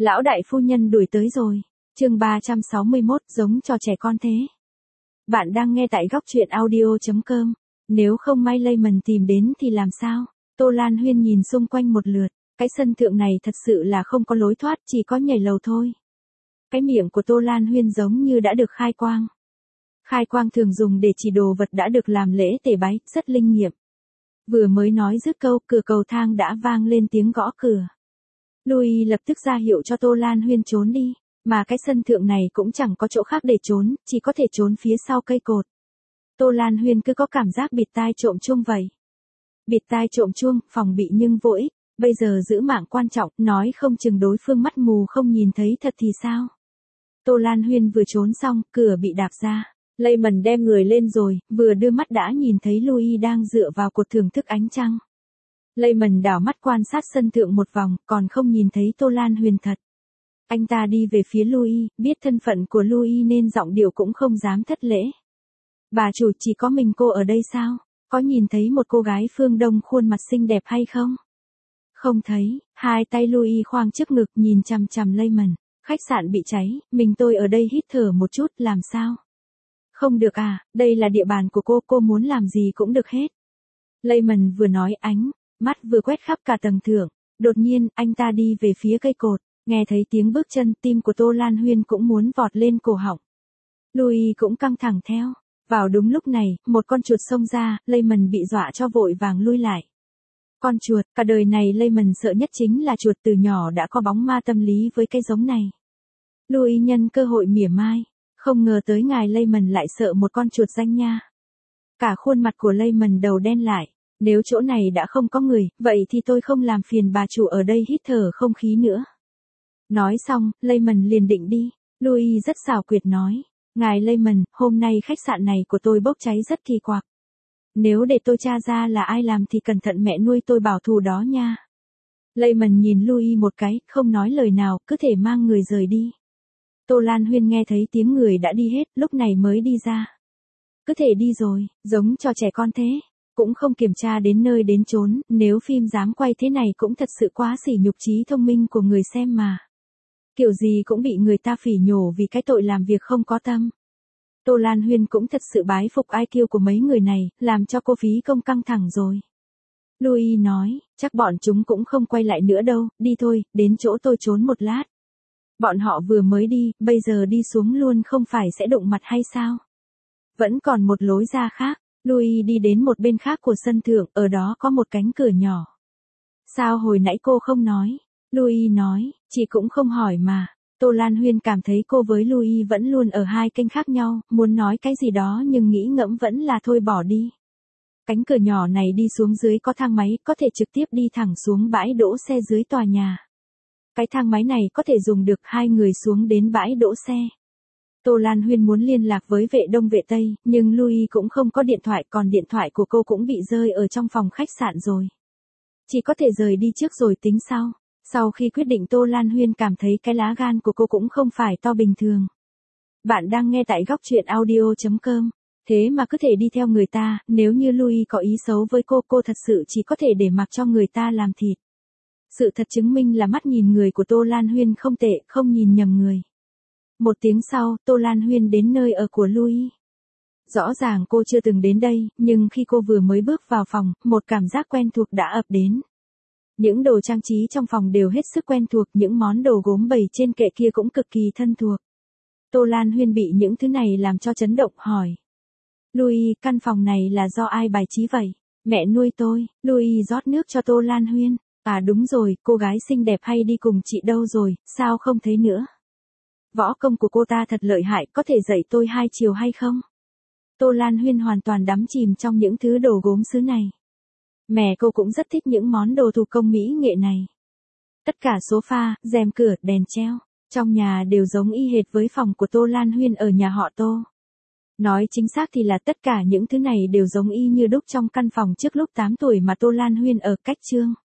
Lão đại phu nhân đuổi tới rồi. Chương 361, giống cho trẻ con thế. Bạn đang nghe tại góc truyện audio.com. Nếu không may Layman tìm đến thì làm sao? Tô Lan Huyên nhìn xung quanh một lượt. Cái sân thượng này thật sự là không có lối thoát, chỉ có nhảy lầu thôi. Cái miệng của Tô Lan Huyên giống như đã được khai quang. Khai quang thường dùng để chỉ đồ vật đã được làm lễ tề bái, rất linh nghiệm. Vừa mới nói dứt câu, cửa cầu thang đã vang lên tiếng gõ cửa. Louis lập tức ra hiệu cho Tô Lan Huyên trốn đi, mà cái sân thượng này cũng chẳng có chỗ khác để trốn, chỉ có thể trốn phía sau cây cột. Tô Lan Huyên cứ có cảm giác bịt tai trộm chuông vậy. Bịt tai trộm chuông, phòng bị nhưng vô ích, bây giờ giữ mạng quan trọng, nói không chừng đối phương mắt mù không nhìn thấy thật thì sao. Tô Lan Huyên vừa trốn xong, cửa bị đạp ra. Layman đem người lên rồi, vừa đưa mắt đã nhìn thấy Louis đang dựa vào cột thưởng thức ánh trăng. Layman đảo mắt quan sát sân thượng một vòng, còn không nhìn thấy Tô Lan Huyên thật. Anh ta đi về phía Louis, biết thân phận của Louis nên giọng điệu cũng không dám thất lễ. Bà chủ, chỉ có mình cô ở đây sao? Có nhìn thấy một cô gái phương Đông khuôn mặt xinh đẹp hay không? Không thấy. Hai tay Louis khoang trước ngực nhìn chằm chằm Layman. Khách sạn bị cháy, mình tôi ở đây hít thở một chút, làm sao? Không được à, đây là địa bàn của cô muốn làm gì cũng được hết. Layman vừa nói ánh mắt vừa quét khắp cả tầng thượng. Đột nhiên, anh ta đi về phía cây cột, nghe thấy tiếng bước chân, tim của Tô Lan Huyên cũng muốn vọt lên cổ họng. Louis cũng căng thẳng theo. Vào đúng lúc này, một con chuột xông ra, Layman bị dọa cho vội vàng lui lại. Con chuột, cả đời này Layman sợ nhất chính là chuột, từ nhỏ đã có bóng ma tâm lý với cái giống này. Louis nhân cơ hội mỉa mai. Không ngờ tới ngài Layman lại sợ một con chuột danh nha. Cả khuôn mặt của Layman đầu đen lại. Nếu chỗ này đã không có người, vậy thì tôi không làm phiền bà chủ ở đây hít thở không khí nữa. Nói xong, Layman liền định đi. Louis rất xảo quyệt nói. Ngài Layman, hôm nay khách sạn này của tôi bốc cháy rất kỳ quặc. Nếu để tôi tra ra là ai làm thì cẩn thận mẹ nuôi tôi bảo thù đó nha. Layman nhìn Louis một cái, không nói lời nào, cứ thể mang người rời đi. Tô Lan Huyên nghe thấy tiếng người đã đi hết, lúc này mới đi ra. Cứ thể đi rồi, giống cho trẻ con thế. Cũng không kiểm tra đến nơi đến chốn, nếu phim dám quay thế này cũng thật sự quá sỉ nhục trí thông minh của người xem mà. Kiểu gì cũng bị người ta phỉ nhổ vì cái tội làm việc không có tâm. Tô Lan Huyên cũng thật sự bái phục IQ của mấy người này, làm cho cô phí công căng thẳng rồi. Louis nói, chắc bọn chúng cũng không quay lại nữa đâu, đi thôi, đến chỗ tôi trốn một lát. Bọn họ vừa mới đi, bây giờ đi xuống luôn không phải sẽ đụng mặt hay sao? Vẫn còn một lối ra khác. Louis đi đến một bên khác của sân thượng, ở đó có một cánh cửa nhỏ. Sao hồi nãy cô không nói? Louis nói, chị cũng không hỏi mà. Tô Lan Huyên cảm thấy cô với Louis vẫn luôn ở hai kênh khác nhau, muốn nói cái gì đó nhưng nghĩ ngẫm vẫn là thôi bỏ đi. Cánh cửa nhỏ này đi xuống dưới có thang máy, có thể trực tiếp đi thẳng xuống bãi đỗ xe dưới tòa nhà. Cái thang máy này có thể dùng được, hai người xuống đến bãi đỗ xe. Tô Lan Huyên muốn liên lạc với vệ Đông vệ Tây, nhưng Louis cũng không có điện thoại, còn điện thoại của cô cũng bị rơi ở trong phòng khách sạn rồi. Chỉ có thể rời đi trước rồi tính sau. Sau khi quyết định Tô Lan Huyên cảm thấy cái lá gan của cô cũng không phải to bình thường. Bạn đang nghe tại góc truyện audio.com. Thế mà cứ thể đi theo người ta, nếu như Louis có ý xấu với cô thật sự chỉ có thể để mặc cho người ta làm thịt. Sự thật chứng minh là mắt nhìn người của Tô Lan Huyên không tệ, không nhìn nhầm người. Một tiếng sau, Tô Lan Huyên đến nơi ở của Louis. Rõ ràng cô chưa từng đến đây, nhưng khi cô vừa mới bước vào phòng, một cảm giác quen thuộc đã ập đến. Những đồ trang trí trong phòng đều hết sức quen thuộc, những món đồ gốm bày trên kệ kia cũng cực kỳ thân thuộc. Tô Lan Huyên bị những thứ này làm cho chấn động, hỏi. Louis, căn phòng này là do ai bài trí vậy? Mẹ nuôi tôi. Louis rót nước cho Tô Lan Huyên. À đúng rồi, cô gái xinh đẹp hay đi cùng chị đâu rồi, sao không thấy nữa? Võ công của cô ta thật lợi hại, có thể dạy tôi 2 chiều hay không? Tô Lan Huyên hoàn toàn đắm chìm trong những thứ đồ gốm sứ này. Mẹ cô cũng rất thích những món đồ thủ công mỹ nghệ này. Tất cả sofa, rèm cửa, đèn treo, trong nhà đều giống y hệt với phòng của Tô Lan Huyên ở nhà họ Tô. Nói chính xác thì là tất cả những thứ này đều giống y như đúc trong căn phòng trước lúc 8 tuổi mà Tô Lan Huyên ở cách Trương.